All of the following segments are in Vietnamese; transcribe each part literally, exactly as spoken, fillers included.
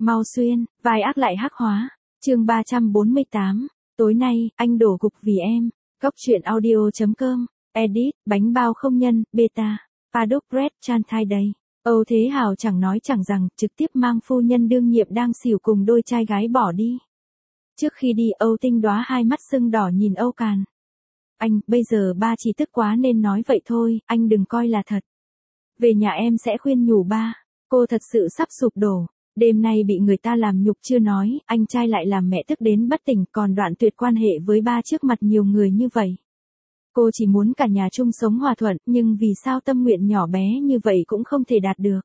Mau xuyên, vai ác lại hắc hóa. Chương ba trăm bốn mươi tám. Tối nay, anh đổ gục vì em. Góc truyện audio chấm com. Edit, bánh bao không nhân, beta. Paddock Red Chan Thai Day. Âu Thế Hào chẳng nói chẳng rằng, trực tiếp mang phu nhân đương nhiệm đang xỉu cùng đôi trai gái bỏ đi. Trước khi đi, Âu Tinh Đóa hai mắt sưng đỏ nhìn Âu Càn. Anh, bây giờ ba chỉ tức quá nên nói vậy thôi, anh đừng coi là thật. Về nhà em sẽ khuyên nhủ ba. Cô thật sự sắp sụp đổ. Đêm nay bị người ta làm nhục chưa nói, anh trai lại làm mẹ tức đến bất tỉnh, còn đoạn tuyệt quan hệ với ba trước mặt nhiều người như vậy. Cô chỉ muốn cả nhà chung sống hòa thuận, nhưng vì sao tâm nguyện nhỏ bé như vậy cũng không thể đạt được.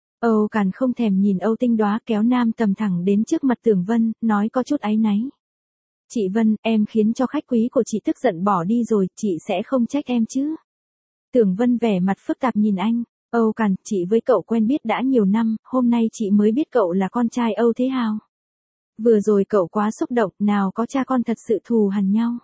Âu Càn không thèm nhìn Âu Tinh Đóa, kéo Nam Tầm thẳng đến trước mặt Tưởng Vân, nói có chút áy náy. Chị Vân, em khiến cho khách quý của chị tức giận bỏ đi rồi, chị sẽ không trách em chứ? Tưởng Vân vẻ mặt phức tạp nhìn anh. Âu Càn, chị với cậu quen biết đã nhiều năm, hôm nay chị mới biết cậu là con trai Âu Thế Hào. Vừa rồi cậu quá xúc động, nào có cha con thật sự thù hằn nhau.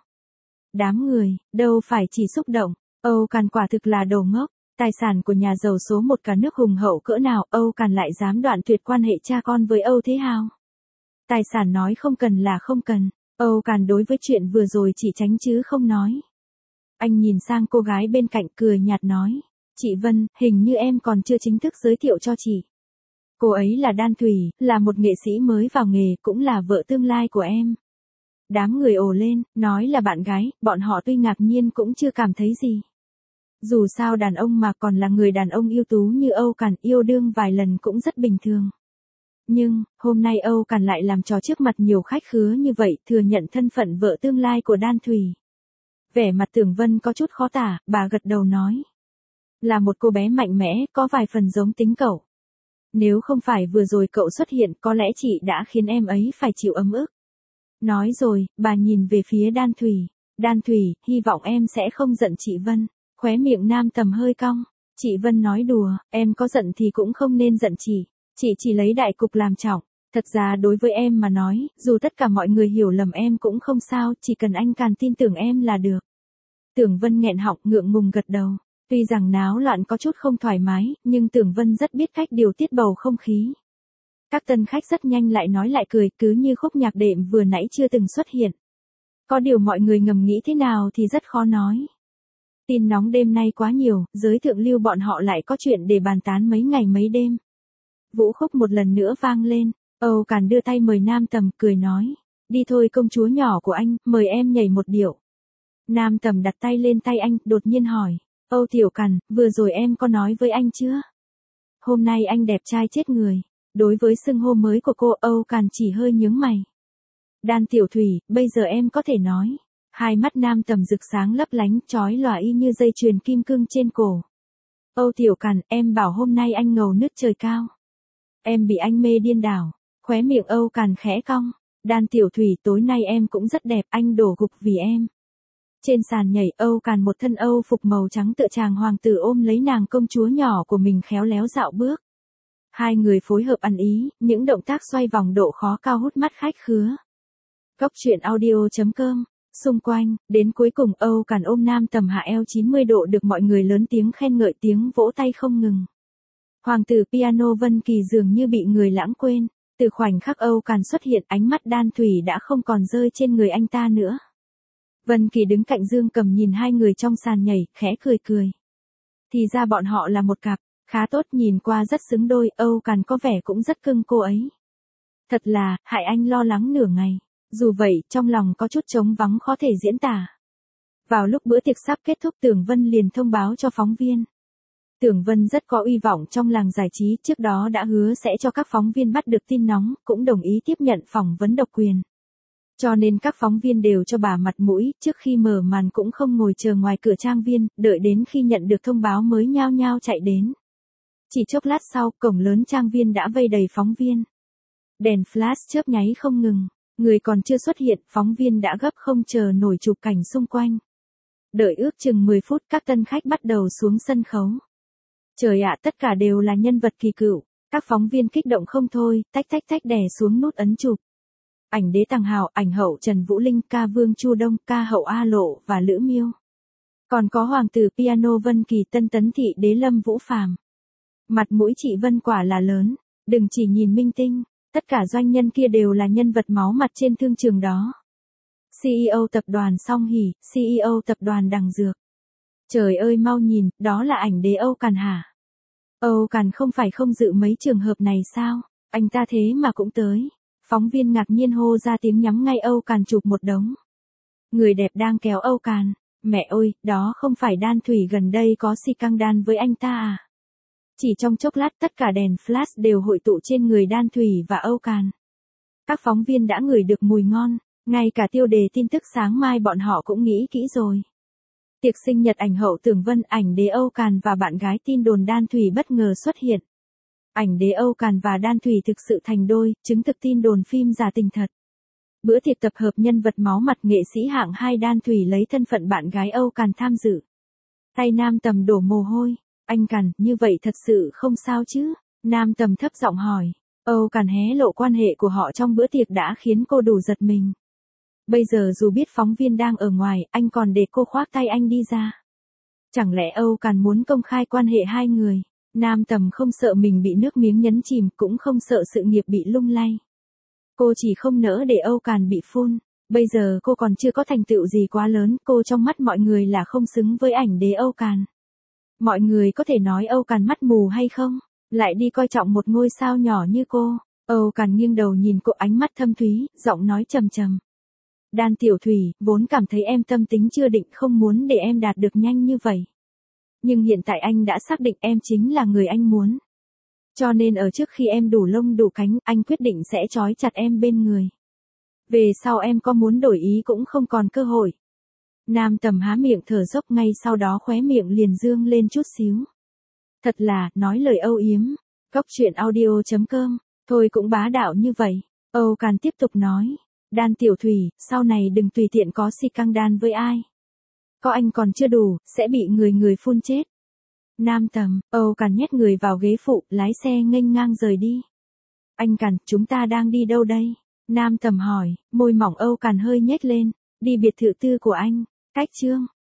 Đám người, đâu phải chỉ xúc động, Âu Càn quả thực là đồ ngốc. Tài sản của nhà giàu số một cả nước hùng hậu cỡ nào, Âu Càn lại dám đoạn tuyệt quan hệ cha con với Âu Thế Hào. Tài sản nói không cần là không cần, Âu Càn đối với chuyện vừa rồi chỉ tránh chứ không nói. Anh nhìn sang cô gái bên cạnh cười nhạt nói. Chị Vân, hình như em còn chưa chính thức giới thiệu cho chị. Cô ấy là Đan Thủy, là một nghệ sĩ mới vào nghề, cũng là vợ tương lai của em. Đám người ồ lên, nói là bạn gái, bọn họ tuy ngạc nhiên cũng chưa cảm thấy gì. Dù sao đàn ông mà còn là người đàn ông ưu tú như Âu Càn, yêu đương vài lần cũng rất bình thường. Nhưng, hôm nay Âu Càn lại làm trò trước mặt nhiều khách khứa như vậy, thừa nhận thân phận vợ tương lai của Đan Thủy. Vẻ mặt Tưởng Vân có chút khó tả, bà gật đầu nói. Là một cô bé mạnh mẽ, có vài phần giống tính cậu. Nếu không phải vừa rồi cậu xuất hiện, có lẽ chị đã khiến em ấy phải chịu ấm ức. Nói rồi, bà nhìn về phía Đan Thủy. Đan Thủy, hy vọng em sẽ không giận chị Vân. Khóe miệng Nam Tầm hơi cong. Chị Vân nói đùa, em có giận thì cũng không nên giận chị. Chị chỉ lấy đại cục làm trọng. Thật ra đối với em mà nói, dù tất cả mọi người hiểu lầm em cũng không sao, chỉ cần anh Càn tin tưởng em là được. Tưởng Vân nghẹn họng ngượng ngùng gật đầu. Tuy rằng náo loạn có chút không thoải mái, nhưng Tưởng Vân rất biết cách điều tiết bầu không khí. Các tân khách rất nhanh lại nói lại cười, cứ như khúc nhạc đệm vừa nãy chưa từng xuất hiện. Có điều mọi người ngầm nghĩ thế nào thì rất khó nói. Tin nóng đêm nay quá nhiều, giới thượng lưu bọn họ lại có chuyện để bàn tán mấy ngày mấy đêm. Vũ khúc một lần nữa vang lên, Âu Càn đưa tay mời Nam Tầm, cười nói. Đi thôi công chúa nhỏ của anh, mời em nhảy một điệu. Nam Tầm đặt tay lên tay anh, đột nhiên hỏi. Âu Tiểu Càn, vừa rồi em có nói với anh chưa? Hôm nay anh đẹp trai chết người. Đối với xưng hô mới của cô, Âu Càn chỉ hơi nhướng mày. Đan Tiểu Thủy, bây giờ em có thể nói. Hai mắt Nam Tầm rực sáng lấp lánh, chói lòa y như dây chuyền kim cương trên cổ. Âu Tiểu Càn, em bảo hôm nay anh ngầu nứt trời cao. Em bị anh mê điên đảo. Khóe miệng Âu Càn khẽ cong. Đan Tiểu Thủy, tối nay em cũng rất đẹp, anh đổ gục vì em. Trên sàn nhảy, Âu Càn một thân Âu phục màu trắng tựa chàng hoàng tử ôm lấy nàng công chúa nhỏ của mình khéo léo dạo bước. Hai người phối hợp ăn ý, những động tác xoay vòng độ khó cao hút mắt khách khứa. Góc truyện audio chấm com. Xung quanh, đến cuối cùng Âu Càn ôm Nam Tầm hạ eo chín mươi độ được mọi người lớn tiếng khen ngợi, tiếng vỗ tay không ngừng. Hoàng tử piano Vân Kỳ dường như bị người lãng quên. Từ khoảnh khắc Âu Càn xuất hiện, ánh mắt Đan Thủy đã không còn rơi trên người anh ta nữa. Vân Kỳ đứng cạnh Dương Cầm nhìn hai người trong sàn nhảy, khẽ cười cười. Thì ra bọn họ là một cặp, khá tốt, nhìn qua rất xứng đôi, Âu Càn có vẻ cũng rất cưng cô ấy. Thật là, hại anh lo lắng nửa ngày. Dù vậy, trong lòng có chút trống vắng khó thể diễn tả. Vào lúc bữa tiệc sắp kết thúc, Tưởng Vân liền thông báo cho phóng viên. Tưởng Vân rất có uy vọng trong làng giải trí, trước đó đã hứa sẽ cho các phóng viên bắt được tin nóng, cũng đồng ý tiếp nhận phỏng vấn độc quyền. Cho nên các phóng viên đều cho bà mặt mũi, trước khi mở màn cũng không ngồi chờ ngoài cửa trang viên, đợi đến khi nhận được thông báo mới nhao nhao chạy đến. Chỉ chốc lát sau, cổng lớn trang viên đã vây đầy phóng viên. Đèn flash chớp nháy không ngừng, người còn chưa xuất hiện, phóng viên đã gấp không chờ nổi chụp cảnh xung quanh. Đợi ước chừng mười phút, các tân khách bắt đầu xuống sân khấu. Trời ạ, tất cả đều là nhân vật kỳ cựu, các phóng viên kích động không thôi, tách tách tách đè xuống nút ấn chụp. Ảnh đế Tằng Hào, ảnh hậu Trần Vũ Linh, ca vương Chu Đông, ca hậu A Lộ và Lữ Miêu. Còn có hoàng tử piano Vân Kỳ, tân tấn thị đế Lâm Vũ Phàm. Mặt mũi chị Vân quả là lớn, đừng chỉ nhìn minh tinh, Tất cả doanh nhân kia đều là nhân vật máu mặt trên thương trường đó. xê e ô tập đoàn Song Hỷ, xê e ô tập đoàn Đằng Dược. Trời ơi mau nhìn, đó là ảnh đế Âu Càn hả? Âu Càn không phải không dự mấy trường hợp này sao? Anh ta thế mà cũng tới. Phóng viên ngạc nhiên hô ra tiếng nhắm ngay Âu Càn chụp một đống. Người đẹp đang kéo Âu Càn. Mẹ ơi, đó không phải Đan Thủy gần đây có xì căng đan với anh ta à? Chỉ trong chốc lát tất cả đèn flash đều hội tụ trên người Đan Thủy và Âu Càn. Các phóng viên đã ngửi được mùi ngon, ngay cả tiêu đề tin tức sáng mai bọn họ cũng nghĩ kỹ rồi. Tiệc sinh nhật ảnh hậu Tưởng Vân, ảnh đế Âu Càn và bạn gái tin đồn Đan Thủy bất ngờ xuất hiện. Ảnh đế Âu Càn và Đan Thủy thực sự thành đôi, chứng thực tin đồn phim giả tình thật. Bữa tiệc tập hợp nhân vật máu mặt nghệ sĩ hạng hai Đan Thủy lấy thân phận bạn gái Âu Càn tham dự. Tay Nam Tầm đổ mồ hôi. Anh Càn, như vậy thật sự không sao chứ? Nam Tầm thấp giọng hỏi. Âu Càn hé lộ quan hệ của họ trong bữa tiệc đã khiến cô đủ giật mình. Bây giờ dù biết phóng viên đang ở ngoài, anh còn để cô khoác tay anh đi ra. Chẳng lẽ Âu Càn muốn công khai quan hệ hai người? Nam Tầm không sợ mình bị nước miếng nhấn chìm, cũng không sợ sự nghiệp bị lung lay. Cô chỉ không nỡ để Âu Càn bị phun. Bây giờ cô còn chưa có thành tựu gì quá lớn, cô trong mắt mọi người là không xứng với ảnh đế Âu Càn. Mọi người có thể nói Âu Càn mắt mù hay không? Lại đi coi trọng một ngôi sao nhỏ như cô. Âu Càn nghiêng đầu nhìn cô, ánh mắt thâm thúy, giọng nói trầm trầm. Đan Tiểu Thủy, vốn cảm thấy em tâm tính chưa định, không muốn để em đạt được nhanh như vậy. Nhưng hiện tại anh đã xác định em chính là người anh muốn. Cho nên ở trước khi em đủ lông đủ cánh, anh quyết định sẽ trói chặt em bên người. Về sau em có muốn đổi ý cũng không còn cơ hội. Nam Tầm há miệng thở dốc, ngay sau đó khóe miệng liền dương lên chút xíu. Thật là, nói lời âu yếm. Góc truyện audio chấm com, thôi cũng bá đạo như vậy. Âu Càn tiếp tục nói. Đan Tiểu Thủy, sau này đừng tùy tiện có xì căng đan với ai. Có anh còn chưa đủ, sẽ bị người người phun chết. Nam Tầm, Âu Càn nhét người vào ghế phụ, lái xe nghênh ngang rời đi. Anh Càn, chúng ta đang đi đâu đây? Nam Tầm hỏi, môi mỏng Âu Càn hơi nhếch lên. Đi biệt thự tư của anh. Cách chương.